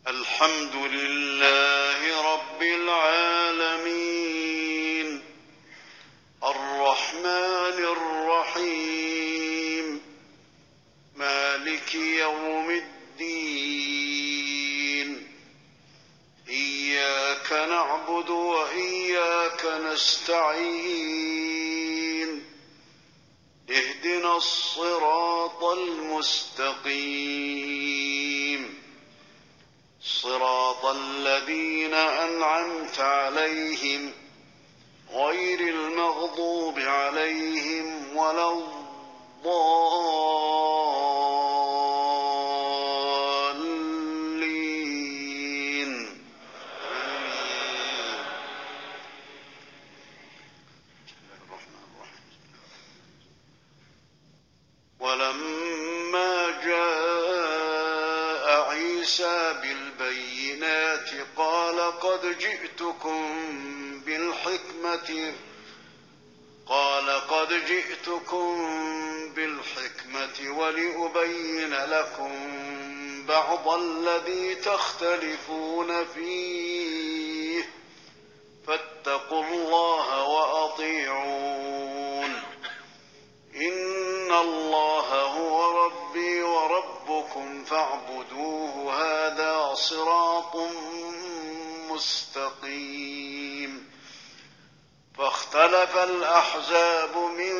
الحمد لله رب العالمين الرحمن الرحيم مالك يوم الدين إياك نعبد وإياك نستعين اهدنا الصراط المستقيم صراط الذين أنعمت عليهم غير المغضوب عليهم ولا الضالين ولما جاء عيسى بالبينات قال قد جئتكم بالحكمة ولأبين لكم بعض الذي تختلفون فيه فاتقوا الله وأطيعون إن الله هو ربي وربكم فاعبدوه هذا صراط مستقيم فاختلف الأحزاب من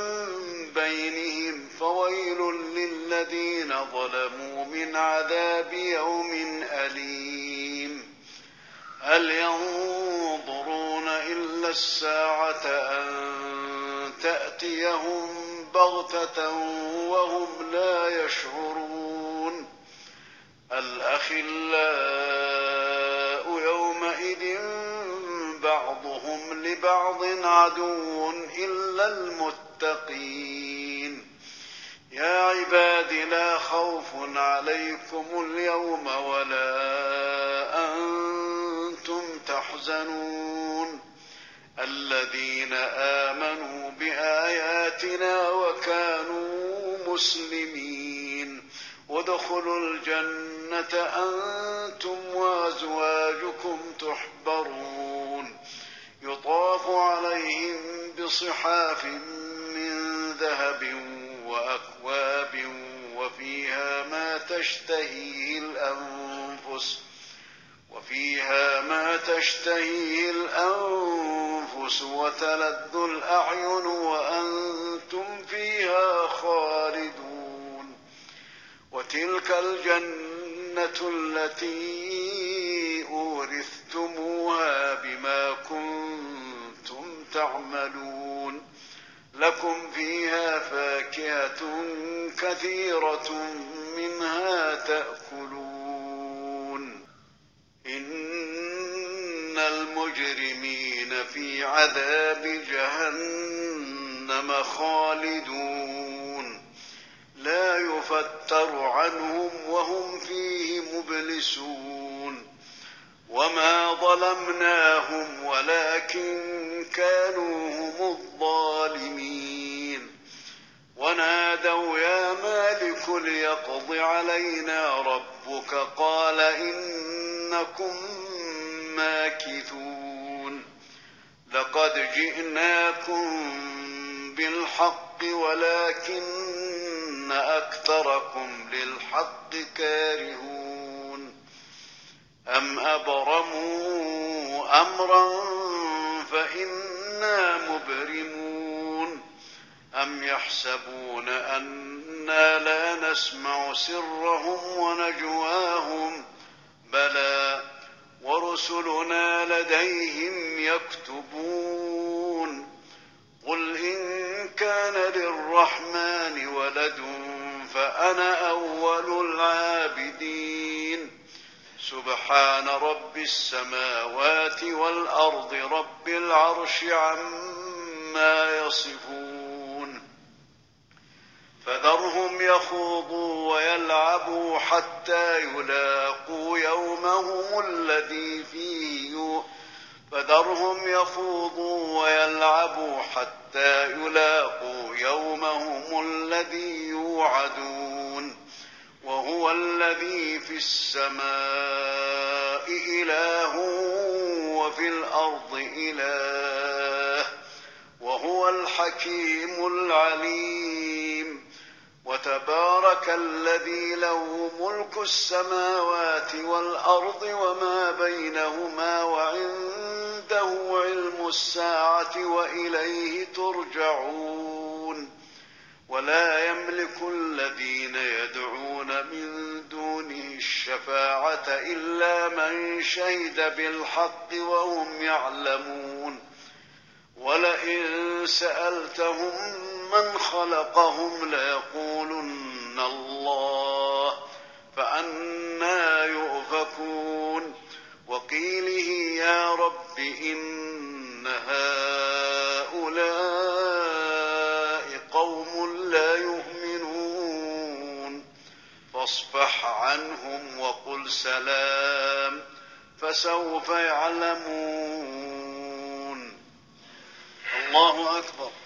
بينهم فويل للذين ظلموا من عذاب يوم أليم هل ينظرون إلا الساعة أن تأتيهم بغتة وهم لا يشعرون الأخلاء يومئذ بعضهم لبعض عدو إلا المتقين يا عباد لا خوف عليكم اليوم ولا أنتم تحزنون الذين آمنوا بآياتنا وكانوا مسلمين ادخلوا الجنة أنتم وأزواجكم تحبرون يطاف عليهم بصحاف من ذهب وأكواب وفيها ما تشتهيه الأنفس وتلذ الأعين وأنتم فيها خالدون وتلك الجنة التي أورثتموها بما كنتم تعملون لكم فيها فاكهة كثيرة منها تأكلون إن المجرمين في عذاب جهنم خالدون لا يفتر عنهم وهم فيه مبلسون وما ظلمناهم ولكن كانوا هم الظالمين ونادوا يا مالك ليقض علينا ربك قال إنكم ماكثون لقد جئناكم بالحق ولكن أكثركم للحق كارهون أم أبرموا أمرا فإنا مبرمون أم يحسبون أنا لا نسمع سرهم ونجواهم بلى ورسلنا لديهم يكتبون قل إن كان للرحمن ولد فأنا أول العابدين سبحان رب السماوات والأرض رب العرش عما يصفون فذرهم يخوضوا ويلعبوا حتى يلاقوا يومهم الذي يوعدون وهو الذي في السماء إله وفي الأرض إله وهو الحكيم العليم. وتبارك الذي له ملك السماوات والأرض وما بينهما وعنده علم الساعة وإليه ترجعون. ولا يملك الذين يدعون من دونه الشفاعة إلا من شهد بالحق وهم يعلمون. ولئن سألتهم من خلقهم ليقولن الله فأنى يؤفكون. وقيله يا رب إن هؤلاء قوم لا يؤمنون فاصفح عنهم وقل سلام فسوف يعلمون. الله أكبر.